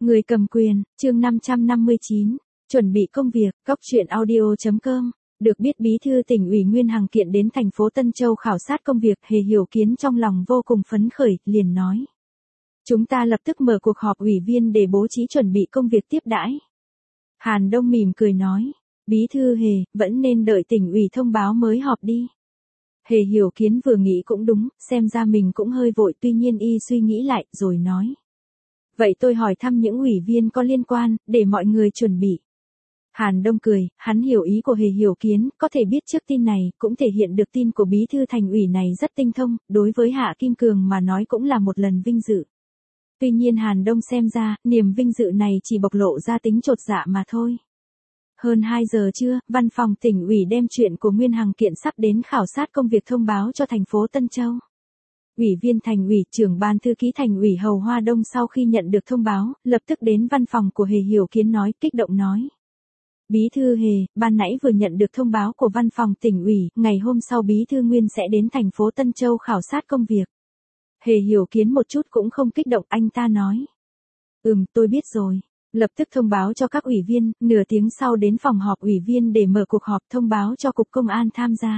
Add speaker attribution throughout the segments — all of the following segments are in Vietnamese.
Speaker 1: Người cầm quyền, chương 559, chuẩn bị công việc, góc truyện audio.com. Được biết Bí thư tỉnh ủy Nguyên Hằng Kiện đến thành phố Tân Châu khảo sát công việc, Hề Hiểu Kiến trong lòng vô cùng phấn khởi, liền nói. Chúng ta lập tức mở cuộc họp ủy viên để bố trí chuẩn bị công việc tiếp đãi. Hàn Đông mỉm cười nói, Bí thư Hề, vẫn nên đợi tỉnh ủy thông báo mới họp đi. Hề Hiểu Kiến vừa nghĩ cũng đúng, xem ra mình cũng hơi vội, tuy nhiên y suy nghĩ lại, rồi nói. Vậy tôi hỏi thăm những ủy viên có liên quan, để mọi người chuẩn bị. Hàn Đông cười, hắn hiểu ý của Hề Hiểu Kiến, có thể biết trước tin này, cũng thể hiện được tin của bí thư thành ủy này rất tinh thông, đối với Hạ Kim Cường mà nói cũng là một lần vinh dự. Tuy nhiên Hàn Đông xem ra, niềm vinh dự này chỉ bộc lộ ra tính chột dạ mà thôi. Hơn 2 giờ trưa, văn phòng tỉnh ủy đem chuyện của Nguyên Hằng Kiện sắp đến khảo sát công việc thông báo cho thành phố Tân Châu. Ủy viên thành ủy, trưởng ban thư ký thành ủy Hầu Hoa Đông sau khi nhận được thông báo, lập tức đến văn phòng của Hề Hiểu Kiến nói, kích động nói. Bí thư Hề, ban nãy vừa nhận được thông báo của văn phòng tỉnh ủy, ngày hôm sau Bí thư Nguyên sẽ đến thành phố Tân Châu khảo sát công việc. Hề Hiểu Kiến một chút cũng không kích động, anh ta nói. Tôi biết rồi. Lập tức thông báo cho các ủy viên, nửa tiếng sau đến phòng họp ủy viên để mở cuộc họp thông báo cho Cục Công an tham gia.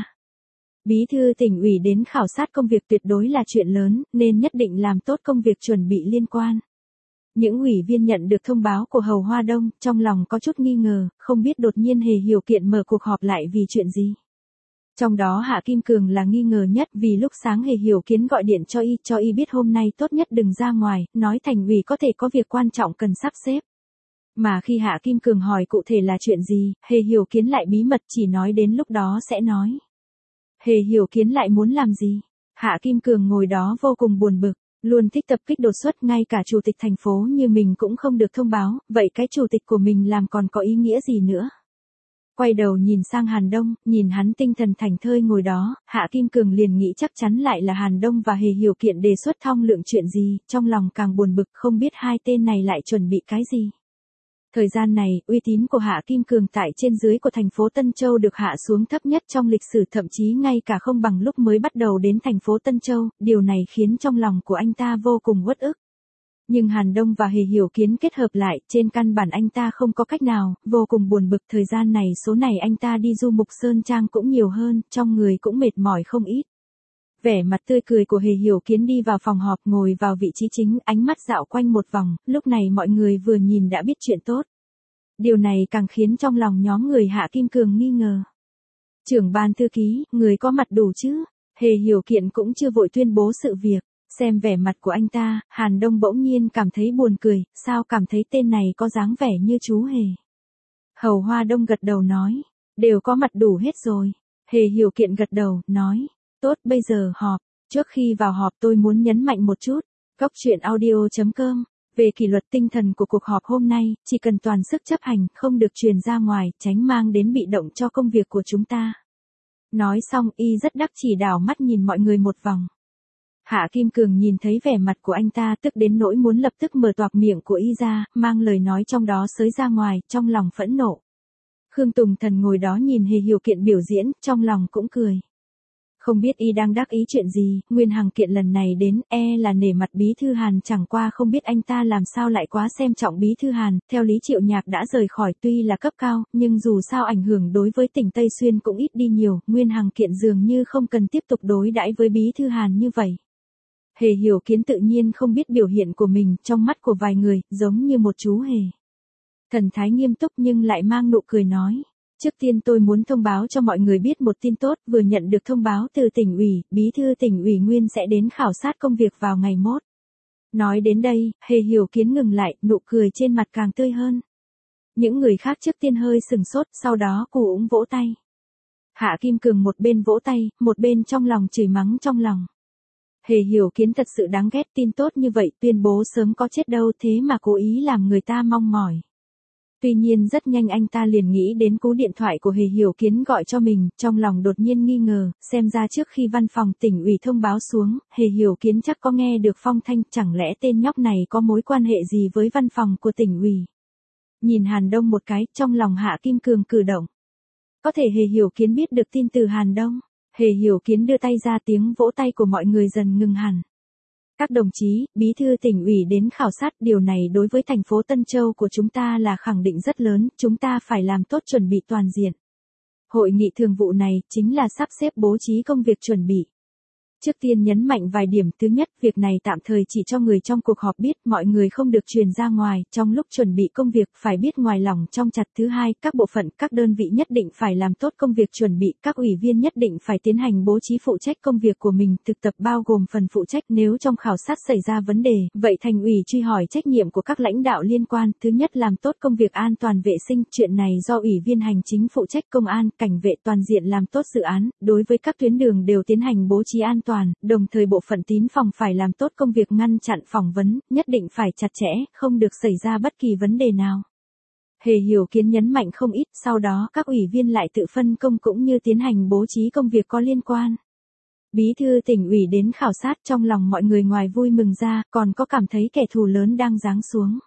Speaker 1: Bí thư tỉnh ủy đến khảo sát công việc tuyệt đối là chuyện lớn, nên nhất định làm tốt công việc chuẩn bị liên quan. Những ủy viên nhận được thông báo của Hầu Hoa Đông, trong lòng có chút nghi ngờ, không biết đột nhiên Hề Hiểu Kiện mở cuộc họp lại vì chuyện gì. Trong đó Hạ Kim Cường là nghi ngờ nhất vì lúc sáng Hề Hiểu Kiến gọi điện cho y biết hôm nay tốt nhất đừng ra ngoài, nói thành ủy có thể có việc quan trọng cần sắp xếp. Mà khi Hạ Kim Cường hỏi cụ thể là chuyện gì, Hề Hiểu Kiến lại bí mật chỉ nói đến lúc đó sẽ nói. Hề Hiểu Kiến lại muốn làm gì? Hạ Kim Cường ngồi đó vô cùng buồn bực, luôn thích tập kích đột xuất, ngay cả chủ tịch thành phố như mình cũng không được thông báo, vậy cái chủ tịch của mình làm còn có ý nghĩa gì nữa? Quay đầu nhìn sang Hàn Đông, nhìn hắn tinh thần thảnh thơi ngồi đó, Hạ Kim Cường liền nghĩ chắc chắn lại là Hàn Đông và Hề Hiểu Kiện đề xuất thong lượng chuyện gì, trong lòng càng buồn bực không biết hai tên này lại chuẩn bị cái gì. Thời gian này, uy tín của Hạ Kim Cường tại trên dưới của thành phố Tân Châu được hạ xuống thấp nhất trong lịch sử, thậm chí ngay cả không bằng lúc mới bắt đầu đến thành phố Tân Châu, điều này khiến trong lòng của anh ta vô cùng uất ức. Nhưng Hàn Đông và Hề Hiểu Kiến kết hợp lại, trên căn bản anh ta không có cách nào, vô cùng buồn bực. Thời gian này số này anh ta đi du mục Sơn Trang cũng nhiều hơn, trong người cũng mệt mỏi không ít. Vẻ mặt tươi cười của Hề Hiểu Kiến đi vào phòng họp, ngồi vào vị trí chính, ánh mắt dạo quanh một vòng, lúc này mọi người vừa nhìn đã biết chuyện tốt. Điều này càng khiến trong lòng nhóm người Hạ Kim Cường nghi ngờ. Trưởng ban thư ký, người có mặt đủ chứ? Hề Hiểu Kiện cũng chưa vội tuyên bố sự việc. Xem vẻ mặt của anh ta, Hàn Đông bỗng nhiên cảm thấy buồn cười, sao cảm thấy tên này có dáng vẻ như chú Hề. Hầu Hoa Đông gật đầu nói, đều có mặt đủ hết rồi. Hề Hiểu Kiện gật đầu, nói, tốt, bây giờ họp. Trước khi vào họp tôi muốn nhấn mạnh một chút. Góc truyện audio.com. Về kỷ luật tinh thần của cuộc họp hôm nay, chỉ cần toàn sức chấp hành, không được truyền ra ngoài, tránh mang đến bị động cho công việc của chúng ta. Nói xong y rất đắc chỉ đảo mắt nhìn mọi người một vòng. Hạ Kim Cường nhìn thấy vẻ mặt của anh ta tức đến nỗi muốn lập tức mở toạc miệng của y ra, mang lời nói trong đó xới ra ngoài, trong lòng phẫn nộ. Khương Tùng Thần ngồi đó nhìn Hề Hiểu Kiện biểu diễn, trong lòng cũng cười. Không biết y đang đắc ý chuyện gì, Nguyên Hằng Kiện lần này đến, là nể mặt Bí thư Hàn, chẳng qua không biết anh ta làm sao lại quá xem trọng Bí thư Hàn, theo lý Triệu Nhạc đã rời khỏi tuy là cấp cao, nhưng dù sao ảnh hưởng đối với tỉnh Tây Xuyên cũng ít đi nhiều, Nguyên Hằng Kiện dường như không cần tiếp tục đối đãi với Bí thư Hàn như vậy. Hề Hiểu Kiến tự nhiên không biết biểu hiện của mình, trong mắt của vài người, giống như một chú hề. Thần thái nghiêm túc nhưng lại mang nụ cười nói. Trước tiên tôi muốn thông báo cho mọi người biết một tin tốt, vừa nhận được thông báo từ tỉnh ủy, Bí thư tỉnh ủy Nguyên sẽ đến khảo sát công việc vào ngày mốt. Nói đến đây, Hề Hiểu Kiến ngừng lại, nụ cười trên mặt càng tươi hơn. Những người khác trước tiên hơi sừng sốt, sau đó cù úng vỗ tay. Hạ Kim Cường một bên vỗ tay, một bên trong lòng chửi mắng trong lòng. Hề Hiểu Kiến thật sự đáng ghét, tin tốt như vậy tuyên bố sớm có chết đâu, thế mà cố ý làm người ta mong mỏi. Tuy nhiên rất nhanh anh ta liền nghĩ đến cú điện thoại của Hề Hiểu Kiến gọi cho mình, trong lòng đột nhiên nghi ngờ, xem ra trước khi văn phòng tỉnh ủy thông báo xuống, Hề Hiểu Kiến chắc có nghe được phong thanh, chẳng lẽ tên nhóc này có mối quan hệ gì với văn phòng của tỉnh ủy. Nhìn Hàn Đông một cái, trong lòng Hạ Kim Cường cử động. Có thể Hề Hiểu Kiến biết được tin từ Hàn Đông. Hề Hiểu Kiến đưa tay ra, tiếng vỗ tay của mọi người dần ngừng hẳn. Các đồng chí, bí thư tỉnh ủy đến khảo sát, điều này đối với thành phố Tân Châu của chúng ta là khẳng định rất lớn, chúng ta phải làm tốt chuẩn bị toàn diện. Hội nghị thường vụ này chính là sắp xếp bố trí công việc chuẩn bị. Trước tiên nhấn mạnh vài điểm. Thứ nhất, việc này tạm thời chỉ cho người trong cuộc họp biết, mọi người không được truyền ra ngoài, trong lúc chuẩn bị công việc phải biết ngoài lỏng trong chặt. Thứ hai, các bộ phận, các đơn vị nhất định phải làm tốt công việc chuẩn bị, các ủy viên nhất định phải tiến hành bố trí phụ trách công việc của mình, thực tập bao gồm phần phụ trách nếu trong khảo sát xảy ra vấn đề, vậy thành ủy truy hỏi trách nhiệm của các lãnh đạo liên quan. Thứ nhất, làm tốt công việc an toàn vệ sinh, chuyện này do ủy viên hành chính phụ trách, công an, cảnh vệ toàn diện làm tốt dự án, đối với các tuyến đường đều tiến hành bố trí an toàn. Đồng thời bộ phận tín phòng phải làm tốt công việc ngăn chặn phỏng vấn, nhất định phải chặt chẽ, không được xảy ra bất kỳ vấn đề nào. Hề Hiểu Kiến nhấn mạnh không ít, sau đó các ủy viên lại tự phân công cũng như tiến hành bố trí công việc có liên quan. Bí thư tỉnh ủy đến khảo sát, trong lòng mọi người ngoài vui mừng ra, còn có cảm thấy kẻ thù lớn đang giáng xuống.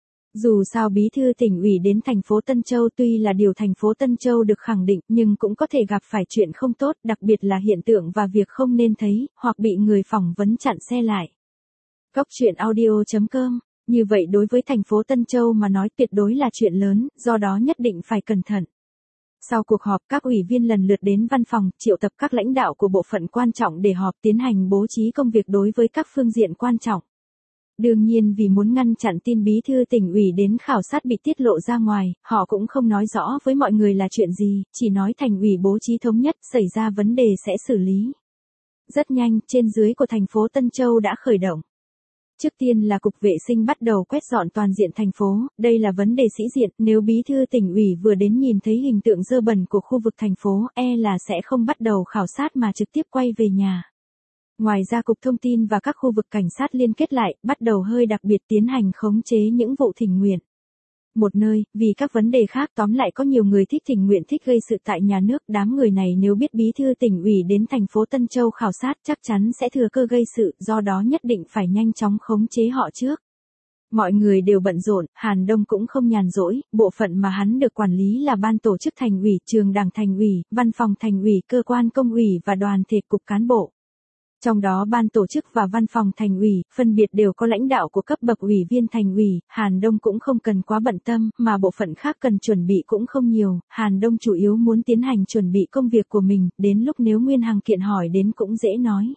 Speaker 1: Dù sao bí thư tỉnh ủy đến thành phố Tân Châu tuy là điều thành phố Tân Châu được khẳng định, nhưng cũng có thể gặp phải chuyện không tốt, đặc biệt là hiện tượng và việc không nên thấy, hoặc bị người phỏng vấn chặn xe lại. Góc truyện audio.com. Như vậy đối với thành phố Tân Châu mà nói tuyệt đối là chuyện lớn, do đó nhất định phải cẩn thận. Sau cuộc họp, các ủy viên lần lượt đến văn phòng, triệu tập các lãnh đạo của bộ phận quan trọng để họp, tiến hành bố trí công việc đối với các phương diện quan trọng. Đương nhiên vì muốn ngăn chặn tin bí thư tỉnh ủy đến khảo sát bị tiết lộ ra ngoài, họ cũng không nói rõ với mọi người là chuyện gì, chỉ nói thành ủy bố trí thống nhất, xảy ra vấn đề sẽ xử lý. Rất nhanh, trên dưới của thành phố Tân Châu đã khởi động. Trước tiên là cục vệ sinh bắt đầu quét dọn toàn diện thành phố, đây là vấn đề sĩ diện, nếu bí thư tỉnh ủy vừa đến nhìn thấy hình tượng dơ bẩn của khu vực thành phố, là sẽ không bắt đầu khảo sát mà trực tiếp quay về nhà. Ngoài ra Cục Thông tin và các khu vực cảnh sát liên kết lại, bắt đầu hơi đặc biệt tiến hành khống chế những vụ thỉnh nguyện. Một nơi, vì các vấn đề khác, tóm lại có nhiều người thích thỉnh nguyện, thích gây sự tại nhà nước, đám người này nếu biết bí thư tỉnh ủy đến thành phố Tân Châu khảo sát chắc chắn sẽ thừa cơ gây sự, do đó nhất định phải nhanh chóng khống chế họ trước. Mọi người đều bận rộn, Hàn Đông cũng không nhàn rỗi, bộ phận mà hắn được quản lý là ban tổ chức thành ủy, trường đảng thành ủy, văn phòng thành ủy, cơ quan công ủy và đoàn thể cục cán bộ. Trong đó ban tổ chức và văn phòng thành ủy, phân biệt đều có lãnh đạo của cấp bậc ủy viên thành ủy, Hàn Đông cũng không cần quá bận tâm, mà bộ phận khác cần chuẩn bị cũng không nhiều, Hàn Đông chủ yếu muốn tiến hành chuẩn bị công việc của mình, đến lúc nếu Nguyên Hằng Kiện hỏi đến cũng dễ nói.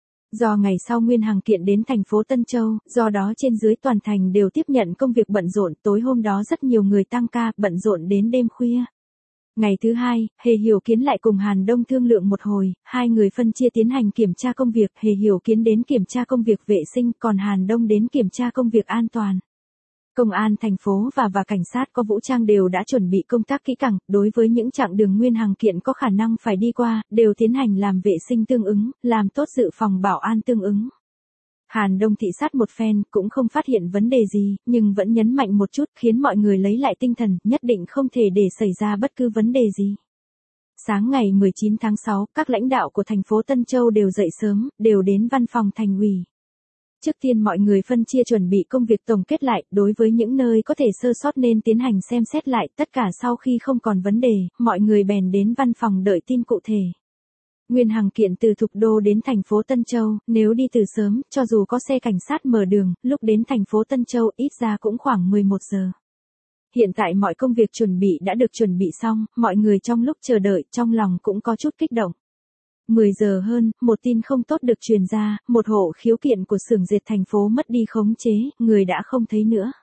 Speaker 1: Do ngày sau Nguyên Hằng Kiện đến thành phố Tân Châu, do đó trên dưới toàn thành đều tiếp nhận công việc bận rộn, tối hôm đó rất nhiều người tăng ca, bận rộn đến đêm khuya. Ngày thứ hai, Hề Hiểu Kiến lại cùng Hàn Đông thương lượng một hồi, hai người phân chia tiến hành kiểm tra công việc, Hề Hiểu Kiến đến kiểm tra công việc vệ sinh, còn Hàn Đông đến kiểm tra công việc an toàn. Công an thành phố và cảnh sát có vũ trang đều đã chuẩn bị công tác kỹ càng, đối với những chặng đường Nguyên Hằng Kiện có khả năng phải đi qua, đều tiến hành làm vệ sinh tương ứng, làm tốt dự phòng bảo an tương ứng. Hàn Đông thị sát một phen, cũng không phát hiện vấn đề gì, nhưng vẫn nhấn mạnh một chút, khiến mọi người lấy lại tinh thần, nhất định không thể để xảy ra bất cứ vấn đề gì. Sáng ngày 19 tháng 6, các lãnh đạo của thành phố Tân Châu đều dậy sớm, đều đến văn phòng thành ủy. Trước tiên mọi người phân chia chuẩn bị công việc tổng kết lại, đối với những nơi có thể sơ sót nên tiến hành xem xét lại, tất cả sau khi không còn vấn đề, mọi người bèn đến văn phòng đợi tin cụ thể. Nguyên Hằng Kiện từ Thục Đô đến thành phố Tân Châu, nếu đi từ sớm, cho dù có xe cảnh sát mở đường, lúc đến thành phố Tân Châu ít ra cũng khoảng 11 giờ. Hiện tại mọi công việc chuẩn bị đã được chuẩn bị xong, mọi người trong lúc chờ đợi, trong lòng cũng có chút kích động. 10 giờ hơn, một tin không tốt được truyền ra, một hộ khiếu kiện của xưởng dệt thành phố mất đi khống chế, người đã không thấy nữa.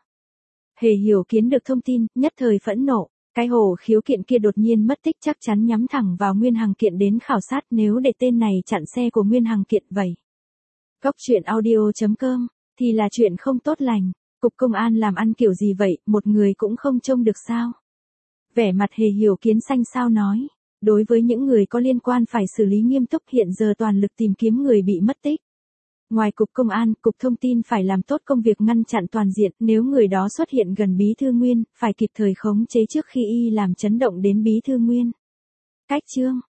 Speaker 1: Hề Hiểu Kiến được thông tin, nhất thời phẫn nộ. Cái hộ khiếu kiện kia đột nhiên mất tích chắc chắn nhắm thẳng vào Nguyên Hằng Kiện đến khảo sát, nếu để tên này chặn xe của Nguyên Hằng Kiện vậy. Góc truyện audio.com, thì là chuyện không tốt lành. Cục công an làm ăn kiểu gì vậy, một người cũng không trông được sao? Vẻ mặt Hề Hiểu Kiến xanh xao nói. Đối với những người có liên quan phải xử lý nghiêm túc, hiện giờ toàn lực tìm kiếm người bị mất tích. Ngoài Cục Công an, Cục Thông tin phải làm tốt công việc ngăn chặn toàn diện, nếu người đó xuất hiện gần Bí thư Nguyên, phải kịp thời khống chế trước khi y làm chấn động đến Bí thư Nguyên. Cách chương